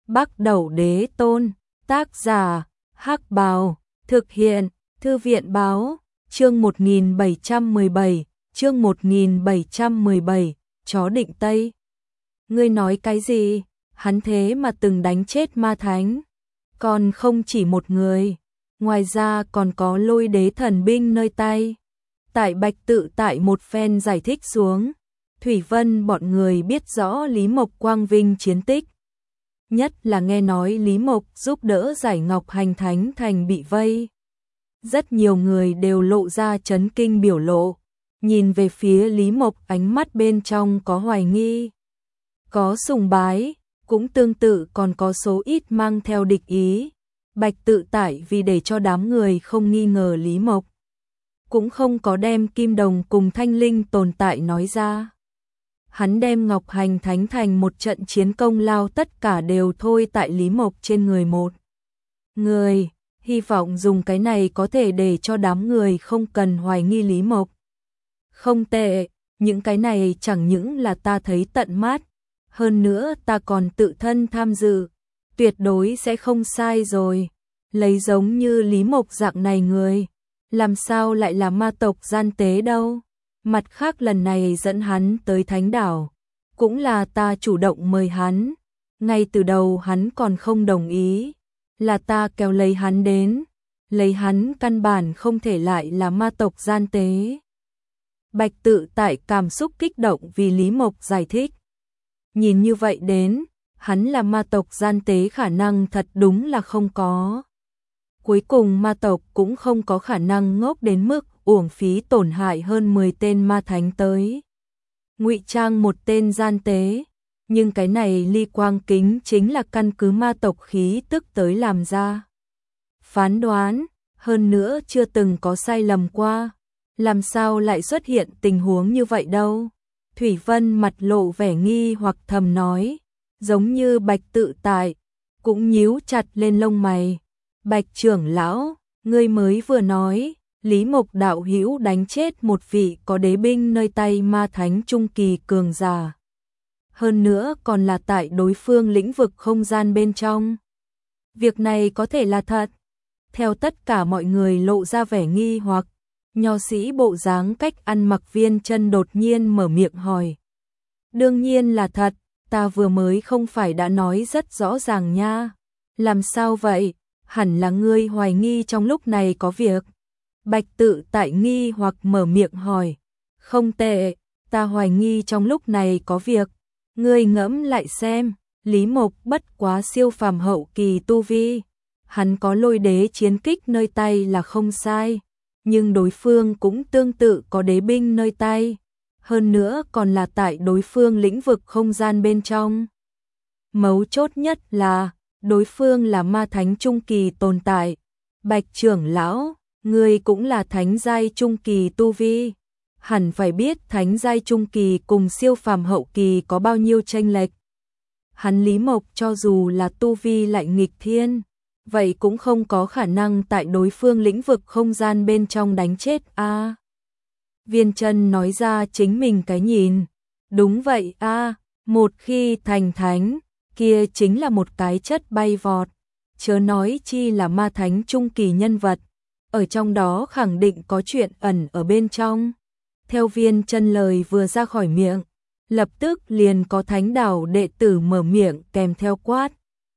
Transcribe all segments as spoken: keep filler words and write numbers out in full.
Bắc Đẩu Đế Tôn, tác giả, Hắc Bào, thực hiện, Thư viện báo, chương một nghìn bảy trăm mười bảy, chương một nghìn bảy trăm mười bảy, chó định Tây. Ngươi nói cái gì? Hắn thế mà từng đánh chết ma thánh. Còn không chỉ một người, ngoài ra còn có Lôi Đế thần binh nơi tay. Tại Bạch Tự Tại một phen giải thích xuống, Thủy Vân bọn người biết rõ Lý Mộc quang vinh chiến tích. Nhất là nghe nói Lý Mộc giúp đỡ giải Ngọc Hành Thánh Thành bị vây. Rất nhiều người đều lộ ra chấn kinh biểu lộ, nhìn về phía Lý Mộc ánh mắt bên trong có hoài nghi, có sùng bái, cũng tương tự còn có số ít mang theo địch ý. Bạch Tự Tại vì để cho đám người không nghi ngờ Lý Mộc, cũng không có đem Kim Đồng cùng Thanh Linh tồn tại nói ra. Hắn đem Ngọc Hành Thánh Thành một trận chiến công lao tất cả đều thôi tại Lý Mộc trên người một người, hy vọng dùng cái này có thể để cho đám người không cần hoài nghi Lý Mộc. Không tệ, những cái này chẳng những là ta thấy tận mắt, hơn nữa ta còn tự thân tham dự, tuyệt đối sẽ không sai rồi. Lấy giống như Lý Mộc dạng này người, làm sao lại là ma tộc gian tế đâu. Mặt khác lần này dẫn hắn tới Thánh Đảo, cũng là ta chủ động mời hắn, ngay từ đầu hắn còn không đồng ý, là ta kéo lấy hắn đến, lấy hắn căn bản không thể lại là ma tộc gian tế. Bạch Tự Tại cảm xúc kích động vì Lý Mộc giải thích. Nhìn như vậy đến, hắn là ma tộc gian tế khả năng thật đúng là không có. Cuối cùng ma tộc cũng không có khả năng ngốc đến mức uổng phí tổn hại hơn mười tên ma thánh tới ngụy trang một tên gian tế, nhưng cái này Ly Quang Kính chính là căn cứ ma tộc khí tức tới làm ra phán đoán, hơn nữa chưa từng có sai lầm qua, làm sao lại xuất hiện tình huống như vậy đâu. Thủy Vân mặt lộ vẻ nghi hoặc thầm nói, giống như Bạch Tự Tại cũng nhíu chặt lên lông mày. Bạch trưởng lão, ngươi mới vừa nói Lý Mộc đạo hữu đánh chết một vị có đế binh nơi tay ma thánh trung kỳ cường giả, hơn nữa còn là tại đối phương lĩnh vực không gian bên trong. Việc này có thể là thật? Theo tất cả mọi người lộ ra vẻ nghi hoặc, nho sĩ bộ dáng cách ăn mặc Viên Chân đột nhiên mở miệng hỏi. Đương nhiên là thật, ta vừa mới không phải đã nói rất rõ ràng nha. Làm sao vậy? Hẳn là ngươi hoài nghi trong lúc này có việc. Bạch Tự Tại nghi hoặc mở miệng hỏi. Không tệ, ta hoài nghi trong lúc này có việc. Ngươi ngẫm lại xem, Lý Mộc bất quá siêu phàm hậu kỳ tu vi, hắn có Lôi Đế chiến kích nơi tay là không sai, nhưng đối phương cũng tương tự có đế binh nơi tay, hơn nữa còn là tại đối phương lĩnh vực không gian bên trong. Mấu chốt nhất là đối phương là ma thánh trung kỳ tồn tại. Bạch trưởng lão, ngươi cũng là thánh giai trung kỳ tu vi, hẳn phải biết thánh giai trung kỳ cùng siêu phàm hậu kỳ có bao nhiêu chênh lệch. Hắn Lý Mộc cho dù là tu vi lại nghịch thiên, vậy cũng không có khả năng tại đối phương lĩnh vực không gian bên trong đánh chết a. À, Viên Chân nói ra chính mình cái nhìn. Đúng vậy a, à, một khi thành thánh, kia chính là một cái chất bay vọt, chớ nói chi là ma thánh trung kỳ nhân vật, ở trong đó khẳng định có chuyện ẩn ở bên trong. Theo Viên Chân lời vừa ra khỏi miệng, lập tức liền có Thánh Đảo đệ tử mở miệng kèm theo quát.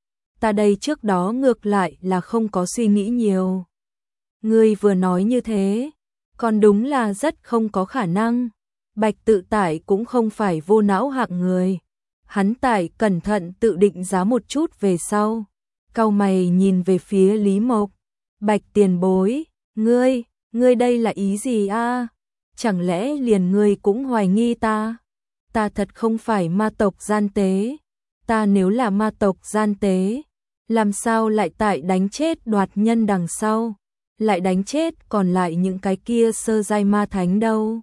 Ta đây trước đó ngược lại là không có suy nghĩ nhiều. Ngươi vừa nói như thế, còn đúng là rất không có khả năng. Bạch Tự Tại cũng không phải vô não hạng người. Hắn tại cẩn thận tự định giá một chút về sau, cau mày nhìn về phía Lý Mộc. Bạch tiền bối, ngươi, ngươi đây là ý gì a? À? Chẳng lẽ liền ngươi cũng hoài nghi ta? Ta thật không phải ma tộc gian tế. Ta nếu là ma tộc gian tế, làm sao lại tại đánh chết đoạt nhân đằng sau, lại đánh chết còn lại những cái kia sơ giai ma thánh đâu?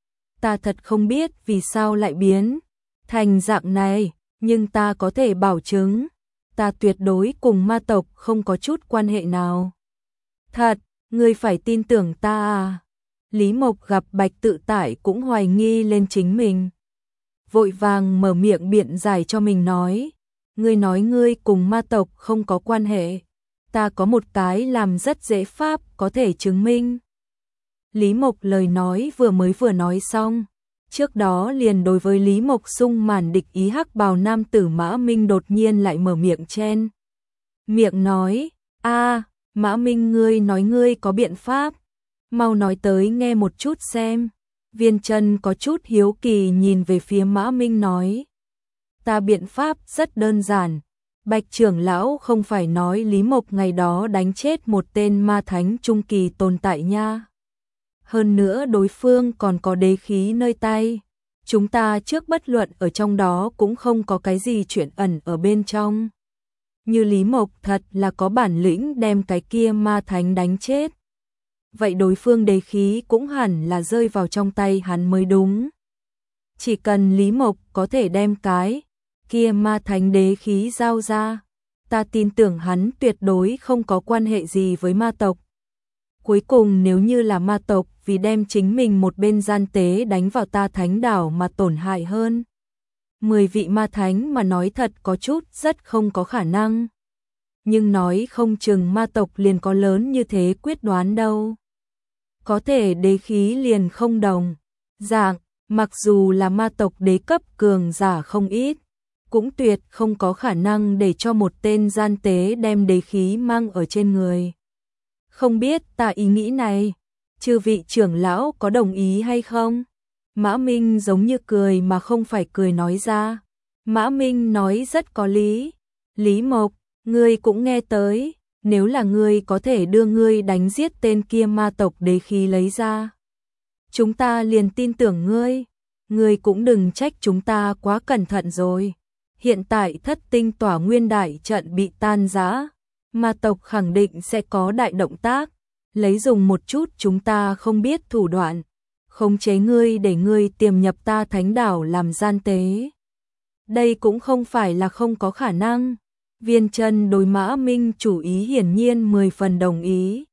Ta thật không biết vì sao lại biến thành dạng này, nhưng ta có thể bảo chứng, ta tuyệt đối cùng ma tộc không có chút quan hệ nào. Thật, ngươi phải tin tưởng ta à? Lý Mộc gặp Bạch Tự Tại cũng hoài nghi lên chính mình, vội vàng mở miệng biện giải cho mình nói. ngươi nói ngươi cùng ma tộc không có quan hệ, ta có một cái làm rất dễ pháp có thể chứng minh. Lý Mộc lời nói vừa mới vừa nói xong, trước đó liền đối với Lý Mộc sung màn địch ý hắc bào nam tử Mã Minh đột nhiên lại mở miệng chen. Miệng nói, a Mã Minh ngươi nói ngươi có biện pháp, mau nói tới nghe một chút xem. Viên Chân có chút hiếu kỳ nhìn về phía Mã Minh nói. Ta biện pháp rất đơn giản, Bạch trưởng lão không phải nói Lý Mộc ngày đó đánh chết một tên ma thánh trung kỳ tồn tại nha. Hơn nữa đối phương còn có đế khí nơi tay. Chúng ta trước bất luận ở trong đó cũng không có cái gì chuyện ẩn ở bên trong. Như Lý Mộc thật là có bản lĩnh đem cái kia ma thánh đánh chết. Vậy đối phương đế khí cũng hẳn là rơi vào trong tay hắn mới đúng. Chỉ cần Lý Mộc có thể đem cái kia ma thánh đế khí giao ra, ta tin tưởng hắn tuyệt đối không có quan hệ gì với ma tộc. Cuối cùng nếu như là ma tộc vì đem chính mình một bên gian tế đánh vào ta thánh đảo mà tổn hại hơn. Mười vị ma thánh mà nói thật có chút rất không có khả năng. Nhưng nói không chừng ma tộc liền có lớn như thế quyết đoán đâu. Có thể đế khí liền không đồng. Dạng, mặc dù là ma tộc đế cấp cường giả không ít, cũng tuyệt không có khả năng để cho một tên gian tế đem đế khí mang ở trên người. Không biết ta ý nghĩ này, chư vị trưởng lão có đồng ý hay không? Mã Minh giống như cười mà không phải cười nói ra. Mã Minh nói rất có lý. Lý Mộc, ngươi cũng nghe tới, nếu là ngươi có thể đưa ngươi đánh giết tên kia ma tộc đế khí lấy ra, chúng ta liền tin tưởng ngươi. Ngươi cũng đừng trách chúng ta quá cẩn thận rồi. Hiện tại thất tinh tỏa nguyên đại trận bị tan rã, ma tộc khẳng định sẽ có đại động tác, lấy dùng một chút chúng ta không biết thủ đoạn, khống chế ngươi để ngươi tiềm nhập ta thánh đảo làm gian tế. Đây cũng không phải là không có khả năng. Viên Chân đối Mã Minh chủ ý hiển nhiên mười phần đồng ý.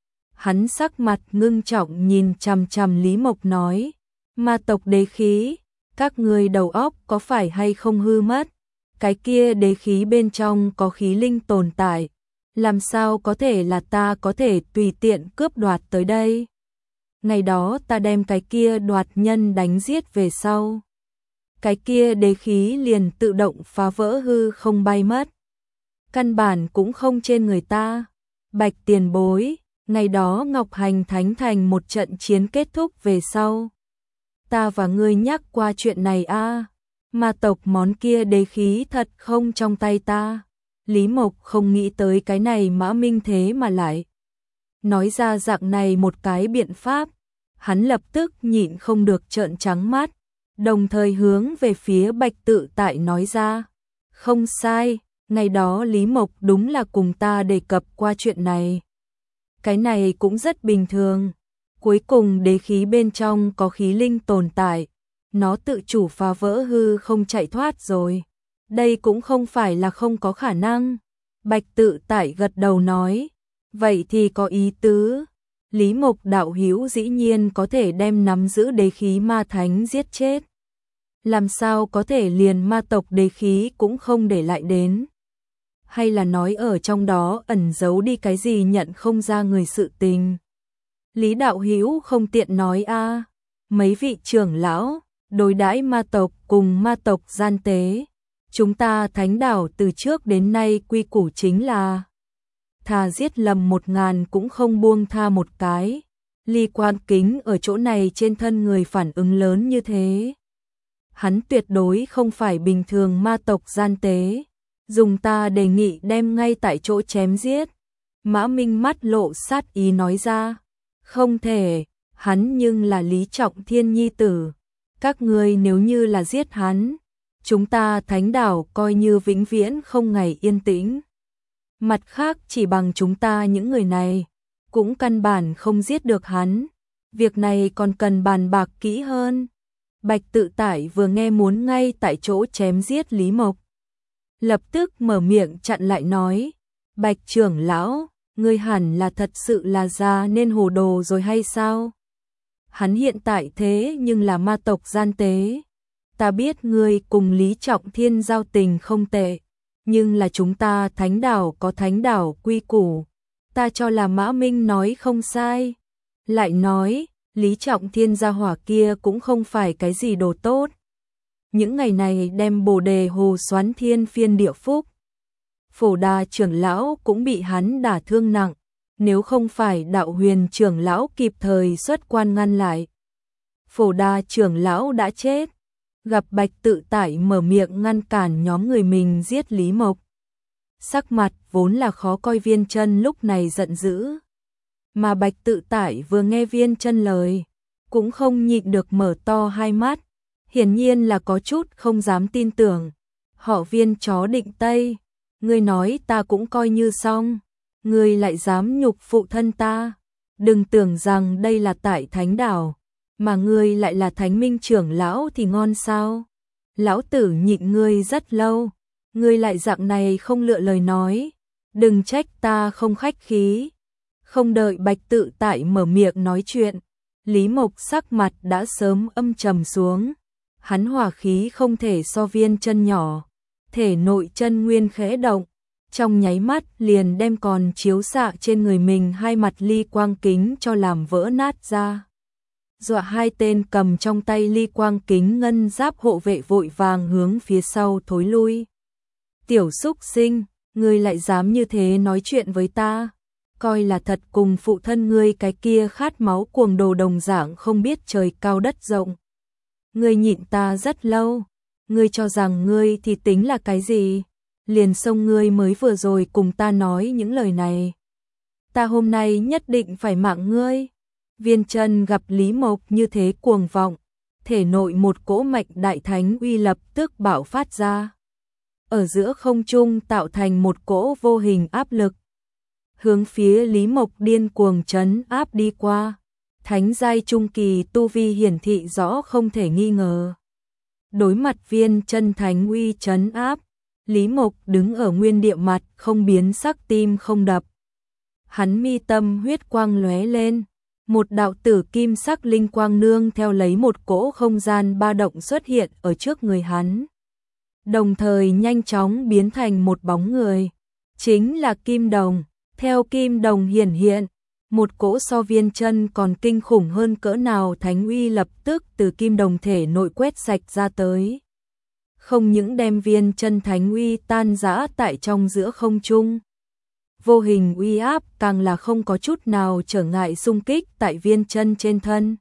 Hắn sắc mặt ngưng trọng nhìn chằm chằm Lý Mộc nói, ma tộc đế khí, các ngươi đầu óc có phải hay không hư mất? Cái kia đế khí bên trong có khí linh tồn tại, làm sao có thể là ta có thể tùy tiện cướp đoạt tới đây? Ngày đó ta đem cái kia đoạt nhân đánh giết về sau, cái kia đế khí liền tự động phá vỡ hư không bay mất. Căn bản cũng không trên người ta. Bạch tiền bối, ngày đó Ngọc Hành Thánh Thành một trận chiến kết thúc về sau, ta và ngươi nhắc qua chuyện này a à. Ma tộc món kia đế khí thật không trong tay ta. Lý Mộc không nghĩ tới cái này Mã Minh thế mà lại nói ra dạng này một cái biện pháp. Hắn lập tức nhịn không được trợn trắng mắt, đồng thời hướng về phía Bạch Tự Tại nói ra. Không sai, ngày đó Lý Mộc đúng là cùng ta đề cập qua chuyện này. Cái này cũng rất bình thường. Cuối cùng đế khí bên trong có khí linh tồn tại, nó tự chủ phá vỡ hư không chạy thoát rồi. Đây cũng không phải là không có khả năng. Bạch Tự Tại gật đầu nói, vậy thì có ý tứ. Lý Mộc đạo hữu dĩ nhiên có thể đem nắm giữ đế khí ma thánh giết chết. Làm sao có thể liền ma tộc đế khí cũng không để lại đến? Hay là nói ở trong đó ẩn giấu đi cái gì nhận không ra người sự tình? Lý đạo hữu không tiện nói a à. Mấy vị trưởng lão đối đãi ma tộc cùng ma tộc gian tế, chúng ta thánh đảo từ trước đến nay quy củ chính là thà giết lầm một ngàn cũng không buông tha một cái. Ly Quan Kính ở chỗ này trên thân người phản ứng lớn như thế, hắn tuyệt đối không phải bình thường ma tộc gian tế. Dùng ta đề nghị đem ngay tại chỗ chém giết. Mã Minh mắt lộ sát ý nói ra. Không thể, hắn nhưng là Lý Trọng Thiên nhi tử. Các ngươi nếu như là giết hắn, chúng ta thánh đảo coi như vĩnh viễn không ngày yên tĩnh. Mặt khác chỉ bằng chúng ta những người này, cũng căn bản không giết được hắn. Việc này còn cần bàn bạc kỹ hơn. Bạch Tự Tại vừa nghe muốn ngay tại chỗ chém giết Lý Mộc, lập tức mở miệng chặn lại nói, Bạch trưởng lão, ngươi hẳn là thật sự là già nên hồ đồ rồi hay sao? Hắn hiện tại thế nhưng là ma tộc gian tế. Ta biết ngươi cùng Lý Trọng Thiên giao tình không tệ, Nhưng là chúng ta thánh đảo có thánh đảo quy củ, ta cho là Mã Minh nói không sai. Lại nói, Lý Trọng Thiên gia hỏa kia cũng không phải cái gì đồ tốt. Những ngày này đem Bồ Đề Hồ xoán thiên phiên địa phúc. Phổ Đà trưởng lão cũng bị hắn đả thương nặng, nếu không phải Đạo Huyền trưởng lão kịp thời xuất quan ngăn lại, Phổ Đà trưởng lão đã chết. Gặp Bạch Tự Tại mở miệng ngăn cản nhóm người mình giết Lý Mộc. Sắc mặt vốn là khó coi Viên Chân lúc này giận dữ. Mà Bạch Tự Tại vừa nghe Viên Chân lời, cũng không nhịn được mở to hai mắt, hiển nhiên là có chút không dám tin tưởng. Họ Viên chó định Tây, ngươi nói ta cũng coi như xong, ngươi lại dám nhục phụ thân ta. Đừng tưởng rằng đây là tại thánh đảo, mà ngươi lại là Thánh Minh trưởng lão thì ngon sao? Lão tử nhịn ngươi rất lâu, ngươi lại dạng này không lựa lời nói, đừng trách ta không khách khí. Không đợi Bạch Tự Tại mở miệng nói chuyện, Lý Mộc sắc mặt đã sớm âm trầm xuống. Hắn hỏa khí không thể so Viên Chân nhỏ, thể nội chân nguyên khẽ động, trong nháy mắt liền đem còn chiếu xạ trên người mình hai mặt ly quang kính cho làm vỡ nát ra. Dọa hai tên cầm trong tay ly quang kính ngân giáp hộ vệ vội vàng hướng phía sau thối lui. Tiểu xúc sinh, ngươi lại dám như thế nói chuyện với ta, coi là thật cùng phụ thân ngươi cái kia khát máu cuồng đồ đồng dạng không biết trời cao đất rộng. Ngươi nhịn ta rất lâu, ngươi cho rằng ngươi thì tính là cái gì? Liền xông ngươi mới vừa rồi cùng ta nói những lời này. Ta hôm nay nhất định phải mạng ngươi. Viên Chân gặp Lý Mộc như thế cuồng vọng, thể nội một cỗ mệnh đại thánh uy lập tức bạo phát ra. Ở giữa không trung tạo thành một cỗ vô hình áp lực, hướng phía Lý Mộc điên cuồng trấn áp đi qua. Thánh giai trung kỳ tu vi hiển thị rõ không thể nghi ngờ. Đối mặt Viên Chân thánh uy trấn áp, Lý Mộc đứng ở nguyên địa mặt không biến sắc tim không đập. Hắn mi tâm huyết quang lóe lên, một đạo tử kim sắc linh quang nương theo lấy một cỗ không gian ba động xuất hiện ở trước người hắn. Đồng thời nhanh chóng biến thành một bóng người, chính là Kim Đồng. Theo Kim Đồng hiển hiện, một cỗ so Viên Chân còn kinh khủng hơn cỡ nào thánh uy lập tức từ Kim Đồng thể nội quét sạch ra tới. Không những đem Viên Chân thánh uy tan rã tại trong giữa không trung, vô hình uy áp càng là không có chút nào trở ngại xung kích tại Viên Chân trên thân.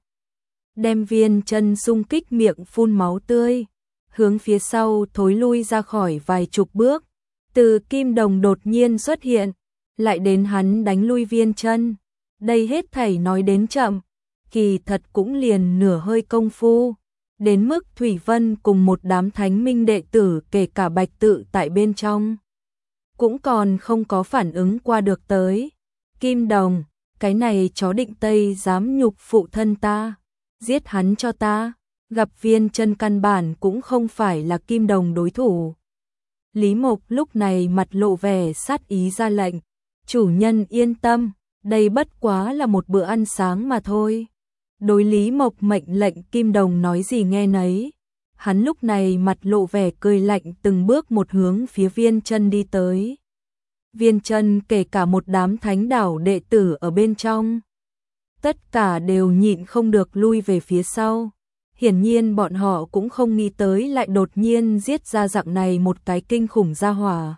Đem Viên Chân xung kích miệng phun máu tươi, hướng phía sau thối lui ra khỏi vài chục bước. Từ Kim Đồng đột nhiên xuất hiện, lại đến hắn đánh lui Viên Chân. Đây hết thảy nói đến chậm, kỳ thật cũng liền nửa hơi công phu. Đến mức Thủy Vân cùng một đám thánh minh đệ tử kể cả Bạch Tự Tại bên trong, cũng còn không có phản ứng qua được tới. Kim Đồng, cái này chó định Tây dám nhục phụ thân ta, giết hắn cho ta. Gặp Viên Chân căn bản cũng không phải là Kim Đồng đối thủ. Lý Mộc lúc này mặt lộ vẻ sát ý ra lệnh, chủ nhân yên tâm, đây bất quá là một bữa ăn sáng mà thôi. Đối Lý Mộc mệnh lệnh Kim Đồng nói gì nghe nấy. Hắn lúc này mặt lộ vẻ cười lạnh từng bước một hướng phía Viên Chân đi tới. Viên Chân kể cả một đám thánh đảo đệ tử ở bên trong, tất cả đều nhịn không được lui về phía sau. Hiển nhiên bọn họ cũng không nghĩ tới lại đột nhiên giết ra dạng này một cái kinh khủng gia hỏa.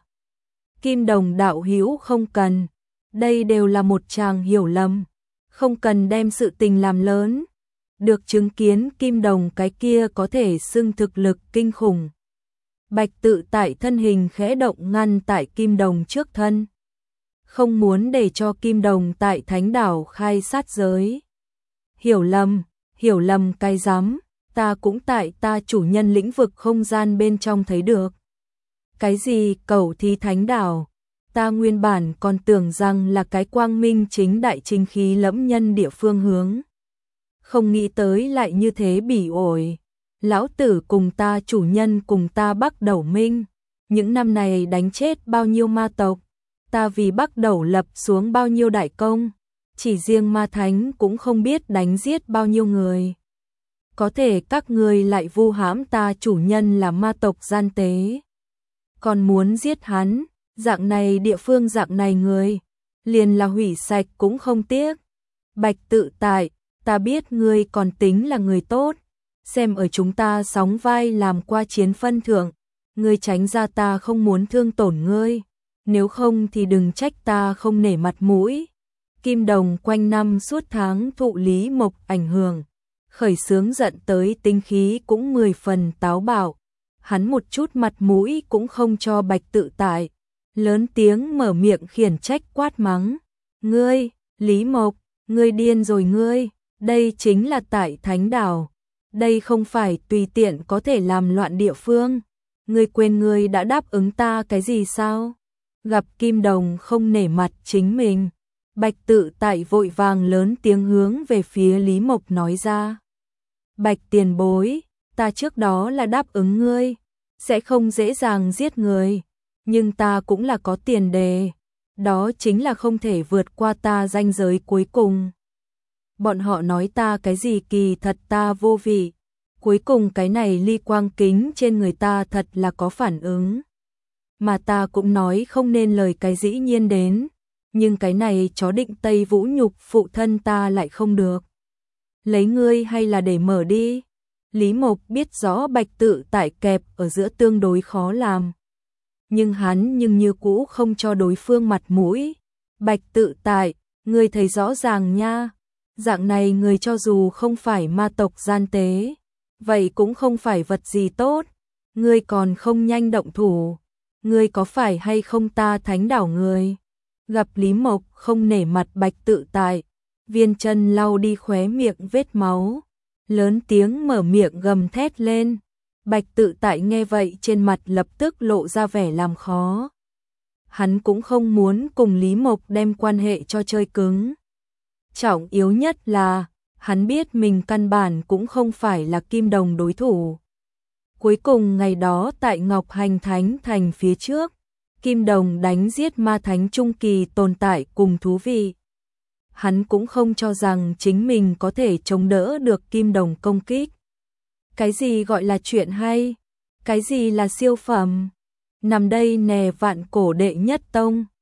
Kim Đồng đạo hữu không cần, đây đều là một tràng hiểu lầm, không cần đem sự tình làm lớn. Được chứng kiến Kim Đồng cái kia có thể xưng thực lực kinh khủng. Bạch Tự Tại thân hình khẽ động ngăn tại Kim Đồng trước thân, không muốn để cho Kim Đồng tại thánh đảo khai sát giới. Hiểu lầm, hiểu lầm cái rắm, ta cũng tại ta chủ nhân lĩnh vực không gian bên trong thấy được. Cái gì cẩu thí thánh đảo, ta nguyên bản còn tưởng rằng là cái quang minh chính đại chính khí lẫm nhân địa phương hướng. Không nghĩ tới lại như thế bỉ ổi. Lão tử cùng ta chủ nhân cùng ta Bắc Đẩu Minh, những năm này đánh chết bao nhiêu ma tộc, ta vì Bắc Đẩu lập xuống bao nhiêu đại công, chỉ riêng ma thánh cũng không biết đánh giết bao nhiêu người. Có thể các ngươi lại vu hãm ta chủ nhân là ma tộc gian tế. còn muốn giết hắn, dạng này địa phương dạng này người, liền là hủy sạch cũng không tiếc. Bạch Tự Tại, ta biết ngươi còn tính là người tốt, xem ở chúng ta sóng vai làm qua chiến phân thượng, ngươi tránh ra ta không muốn thương tổn ngươi, nếu không thì đừng trách ta không nể mặt mũi. Kim Đồng quanh năm suốt tháng thụ Lý Mộc ảnh hưởng, khởi sướng giận tới tính khí cũng mười phần táo bạo, hắn một chút mặt mũi cũng không cho Bạch Tự Tại, lớn tiếng mở miệng khiển trách quát mắng. Ngươi, Lý Mộc, ngươi điên rồi ngươi, đây chính là tại Thánh Đảo, đây không phải tùy tiện có thể làm loạn địa phương, ngươi quên ngươi đã đáp ứng ta cái gì sao? Gặp Kim Đồng không nể mặt chính mình, Bạch Tự Tại vội vàng lớn tiếng hướng về phía Lý Mộc nói ra. Bạch tiền bối, ta trước đó là đáp ứng ngươi, sẽ không dễ dàng giết người, nhưng ta cũng là có tiền đề, đó chính là không thể vượt qua ta ranh giới cuối cùng. Bọn họ nói ta cái gì kỳ thật ta vô vị, cuối cùng cái này ly quang kính trên người ta thật là có phản ứng. Mà ta cũng nói không nên lời cái dĩ nhiên đến, nhưng cái này chó định Tây Vũ nhục phụ thân ta lại không được. Lấy ngươi hay là để mở đi? Lý Mộc biết rõ Bạch Tự Tại kẹp ở giữa tương đối khó làm, nhưng hắn nhưng như cũ không cho đối phương mặt mũi. Bạch Tự Tại, ngươi thấy rõ ràng nha, dạng này người cho dù không phải ma tộc gian tế, vậy cũng không phải vật gì tốt, ngươi còn không nhanh động thủ, ngươi có phải hay không ta Thánh Đảo người? Gặp Lý Mộc không nể mặt Bạch Tự Tại, Viên Chân lau đi khóe miệng vết máu, lớn tiếng mở miệng gầm thét lên. Bạch Tự Tại nghe vậy trên mặt lập tức lộ ra vẻ làm khó. Hắn cũng không muốn cùng Lý Mộc đem quan hệ cho chơi cứng. Trọng yếu nhất là, hắn biết mình căn bản cũng không phải là Kim Đồng đối thủ. Cuối cùng ngày đó tại Ngọc Hành Thánh Thành phía trước, Kim Đồng đánh giết ma thánh trung kỳ tồn tại cùng thú vị. Hắn cũng không cho rằng chính mình có thể chống đỡ được Kim Đồng công kích. Cái gì gọi là chuyện hay? Cái gì là siêu phẩm? Nằm đây nè vạn cổ đệ nhất tông.